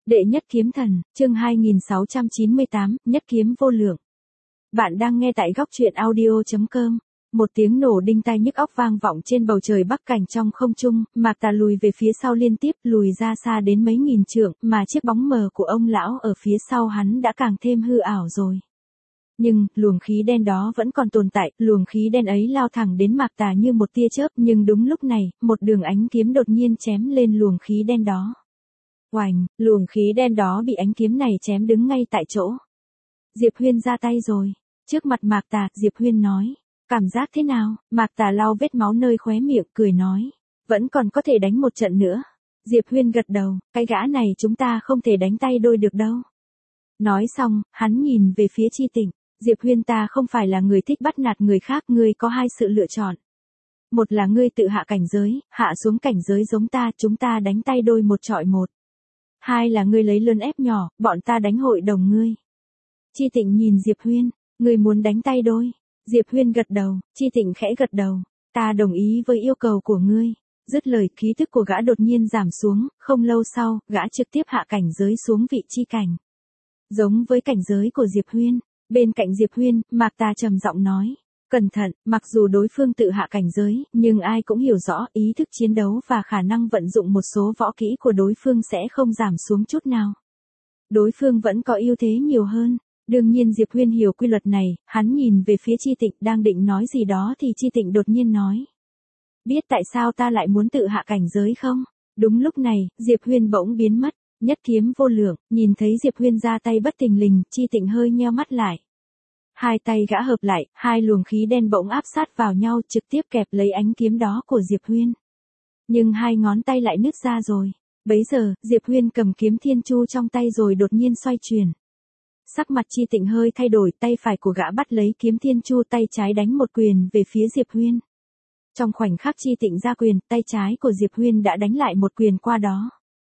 Đệ nhất kiếm thần, chương 2698, nhất kiếm vô lượng. Bạn đang nghe tại góc truyện audio.com. Một tiếng nổ đinh tai nhức óc vang vọng trên bầu trời bắc cảnh trong không trung, Mạc Tà lùi về phía sau liên tiếp, lùi ra xa đến mấy nghìn trượng, mà chiếc bóng mờ của ông lão ở phía sau hắn đã càng thêm hư ảo rồi. Nhưng, luồng khí đen đó vẫn còn tồn tại, luồng khí đen ấy lao thẳng đến Mạc Tà như một tia chớp, nhưng đúng lúc này, một đường ánh kiếm đột nhiên chém lên luồng khí đen đó. Oành, luồng khí đen đó bị ánh kiếm này chém đứng ngay tại chỗ. Diệp Huyên ra tay rồi. Trước mặt Mạc Tà, Diệp Huyên nói. Cảm giác thế nào? Mạc Tà lau vết máu nơi khóe miệng, cười nói. Vẫn còn có thể đánh một trận nữa. Diệp Huyên gật đầu, cái gã này chúng ta không thể đánh tay đôi được đâu. Nói xong, hắn nhìn về phía Chi Tịnh. Diệp Huyên, ta không phải là người thích bắt nạt người khác, ngươi có hai sự lựa chọn. Một là ngươi tự hạ cảnh giới, hạ xuống cảnh giới giống ta, chúng ta đánh tay đôi một chọi một. Hai là ngươi lấy lớn ép nhỏ, bọn ta đánh hội đồng ngươi. Chi Tịnh nhìn Diệp Huyên, ngươi muốn đánh tay đôi. Diệp Huyên gật đầu, Chi Tịnh khẽ gật đầu, ta đồng ý với yêu cầu của ngươi. Dứt lời, khí tức của gã đột nhiên giảm xuống, không lâu sau, gã trực tiếp hạ cảnh giới xuống vị chi cảnh. Giống với cảnh giới của Diệp Huyên, bên cạnh Diệp Huyên, Mạc Tà trầm giọng nói. Cẩn thận, mặc dù đối phương tự hạ cảnh giới, nhưng ai cũng hiểu rõ ý thức chiến đấu và khả năng vận dụng một số võ kỹ của đối phương sẽ không giảm xuống chút nào. Đối phương vẫn có ưu thế nhiều hơn. Đương nhiên Diệp Huyên hiểu quy luật này, hắn nhìn về phía Chi Tịnh đang định nói gì đó thì Chi Tịnh đột nhiên nói. Biết tại sao ta lại muốn tự hạ cảnh giới không? Đúng lúc này, Diệp Huyên bỗng biến mất, nhất kiếm vô lượng, nhìn thấy Diệp Huyên ra tay bất thình lình, Chi Tịnh hơi nheo mắt lại. Hai tay gã hợp lại, hai luồng khí đen bỗng áp sát vào nhau trực tiếp kẹp lấy ánh kiếm đó của Diệp Huyên. Nhưng hai ngón tay lại nứt ra rồi. Bấy giờ, Diệp Huyên cầm kiếm thiên chu trong tay rồi đột nhiên xoay chuyển. Sắc mặt Chi Tịnh hơi thay đổi, tay phải của gã bắt lấy kiếm thiên chu, tay trái đánh một quyền về phía Diệp Huyên. Trong khoảnh khắc Chi Tịnh ra quyền, tay trái của Diệp Huyên đã đánh lại một quyền qua đó.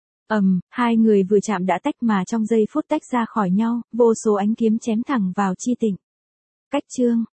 Hai người vừa chạm đã tách mà trong giây phút tách ra khỏi nhau, vô số ánh kiếm chém thẳng vào Chi Tịnh. Cách chương,